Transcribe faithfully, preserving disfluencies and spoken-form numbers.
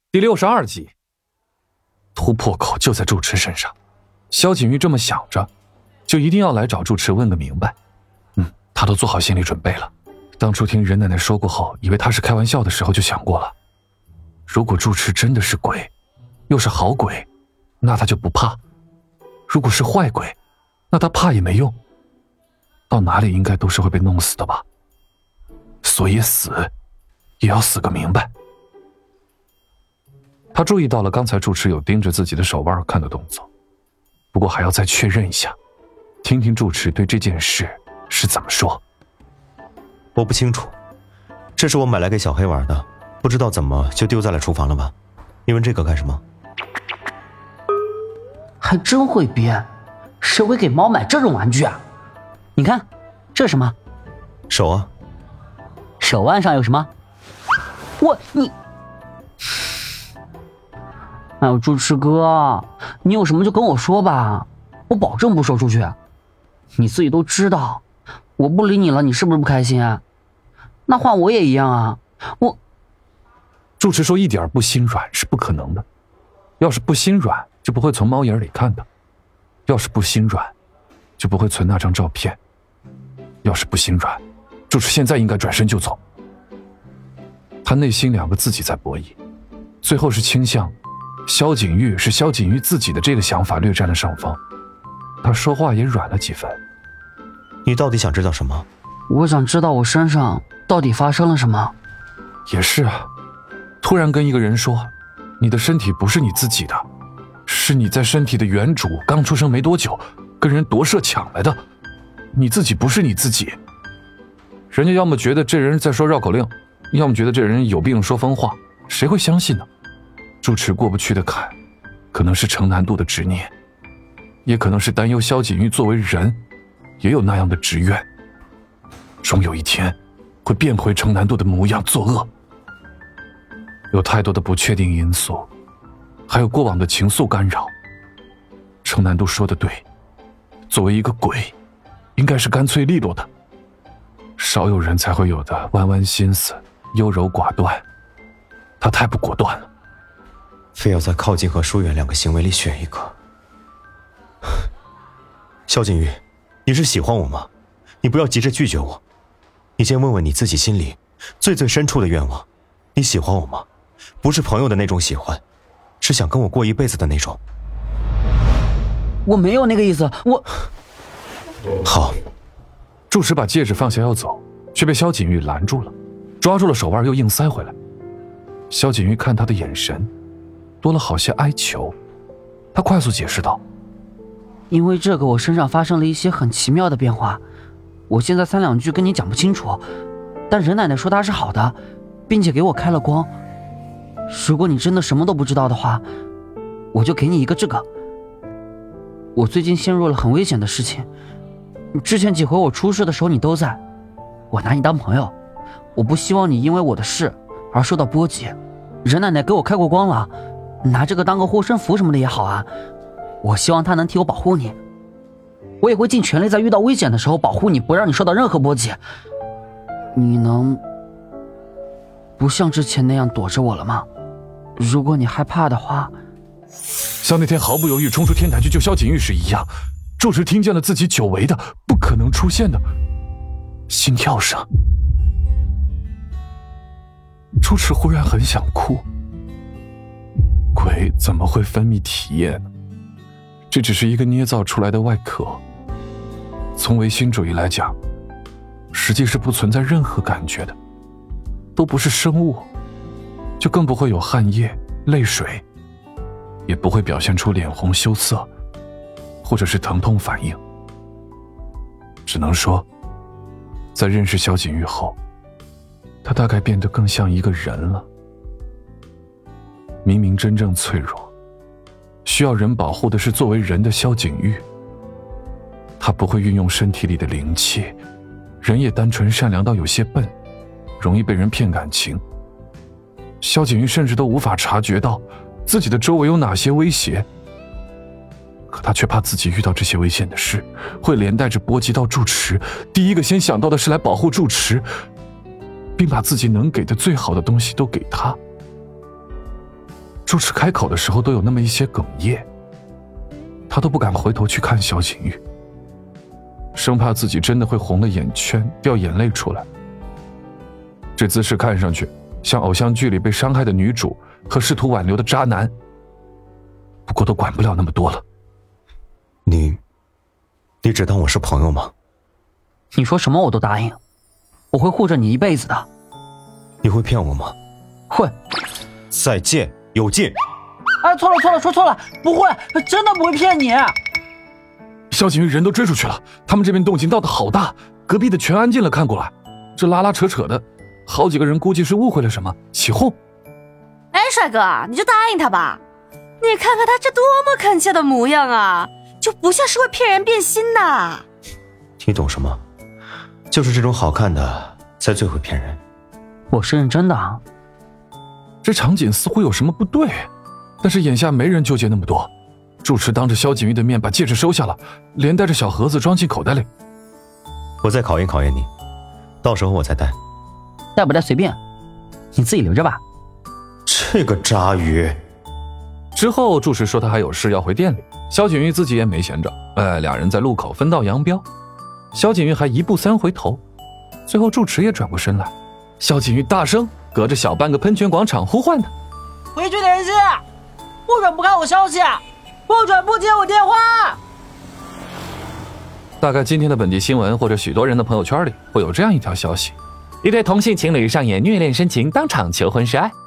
第六十二集，突破口就在住持身上。萧景玉这么想着，就一定要来找住持问个明白。嗯，他都做好心理准备了。当初听任奶奶说过后，以为他是开玩笑的时候就想过了，如果住持真的是鬼，又是好鬼，那他就不怕；如果是坏鬼，那他怕也没用，到哪里应该都是会被弄死的吧。所以死也要死个明白。他注意到了刚才住持有盯着自己的手腕看的动作，不过还要再确认一下，听听住持对这件事是怎么说。 我不清楚，这是我买来给小黑玩的，不知道怎么就丢在了厨房了吧？你问这个干什么？ 还真会编，谁会给猫买这种玩具啊？你看，这是什么？ 手啊。 手腕上有什么？我你，哎呦，住持哥，你有什么就跟我说吧，我保证不说出去。你自己都知道，我不理你了，你是不是不开心啊？那换我也一样啊，我。 住持说一点不心软是不可能的，要是不心软就不会从猫眼里看的，要是不心软就不会存那张照片，要是不心软，住持现在应该转身就走。他内心两个自己在博弈，最后是倾向萧景玉是萧景玉自己的这个想法略占了上风，他说话也软了几分。 你到底想知道什么？ 我想知道我身上到底发生了什么。 也是啊，突然跟一个人说你的身体不是你自己的，是你在身体的原主刚出生没多久跟人夺舍抢来的，你自己不是你自己。人家要么觉得这人在说绕口令，要么觉得这人有病说疯话，谁会相信呢？住持过不去的坎，可能是程南度的执念，也可能是担忧萧景玉作为人也有那样的执愿，终有一天会变回程南度的模样作恶。有太多的不确定因素，还有过往的情愫干扰。程南度说的对，作为一个鬼，应该是干脆利落的，少有人才会有的弯弯心思，优柔寡断，他太不果断了。 非要在靠近和疏远两个行为里选一个。萧景玉，你是喜欢我吗？你不要急着拒绝我，你先问问你自己心里最最深处的愿望，你喜欢我吗？不是朋友的那种喜欢，是想跟我过一辈子的那种。 我没有那个意思，我…… 好。 住持把戒指放下要走，却被萧景玉拦住了，抓住了手腕又硬塞回来。萧景玉看他的眼神多了好些哀求，他快速解释道： 因为这个我身上发生了一些很奇妙的变化，我现在三两句跟你讲不清楚，但任奶奶说它是好的，并且给我开了光。如果你真的什么都不知道的话，我就给你一个这个。我最近陷入了很危险的事情，之前几回我出事的时候你都在，我拿你当朋友，我不希望你因为我的事而受到波及。任奶奶给我开过光了，拿这个当个护身符什么的也好啊，我希望她能替我保护你，我也会尽全力在遇到危险的时候保护你，不让你受到任何波及。你能不像之前那样躲着我了吗？如果你害怕的话。 像那天毫不犹豫冲出天台去救萧景玉时一样，住持听见了自己久违的不可能出现的心跳声。住持忽然很想哭，鬼怎么会分泌体液呢？这只是一个捏造出来的外壳，从唯心主义来讲，实际是不存在任何感觉的，都不是生物，就更不会有汗液、泪水，也不会表现出脸红羞涩或者是疼痛反应。只能说在认识萧景玉后，他大概变得更像一个人了。明明真正脆弱需要人保护的是作为人的萧景玉，他不会运用身体里的灵气，人也单纯善良到有些笨，容易被人骗感情。萧景玉甚至都无法察觉到自己的周围有哪些威胁，可他却怕自己遇到这些危险的事会连带着波及到住持，第一个先想到的是来保护住持，并把自己能给的最好的东西都给他。 住持开口的时候都有那么一些哽咽，他都不敢回头去看萧景玉，生怕自己真的会红了眼圈，掉眼泪出来。这姿势看上去像偶像剧里被伤害的女主和试图挽留的渣男，不过都管不了那么多了。 你你只当我是朋友吗？ 你说什么我都答应，我会护着你一辈子的。 你会骗我吗？ 会。 再见，有劲。 哎，错了错了，说错了，不会，真的不会骗你。 萧景玉人都追出去了，他们这边动静闹得好大，隔壁的全安静了看过来，这拉拉扯扯的，好几个人估计是误会了什么，起哄。 哎，帅哥，你就答应他吧，你看看他这多么恳切的模样啊，就不像是会骗人变心的。 你懂什么？就是这种好看的才最会骗人。 我是认真的啊。 这场景似乎有什么不对，但是眼下没人纠结那么多。住持当着萧景玉的面把戒指收下了，连带着小盒子装进口袋里。 我再考验考验你，到时候我再戴。 带不带随便，你自己留着吧。 这个渣鱼。 之后住持说他还有事要回店里，萧景玉自己也没闲着，哎，俩人在路口分道扬镳。萧景玉还一步三回头，最后住持也转过身来，萧景玉大声隔着小半个喷泉广场呼唤他： 回去联系，不准不看我消息，不准不接我电话。 大概今天的本地新闻或者许多人的朋友圈里会有这样一条消息：一对同性情侣上演虐恋深情，当场求婚示爱。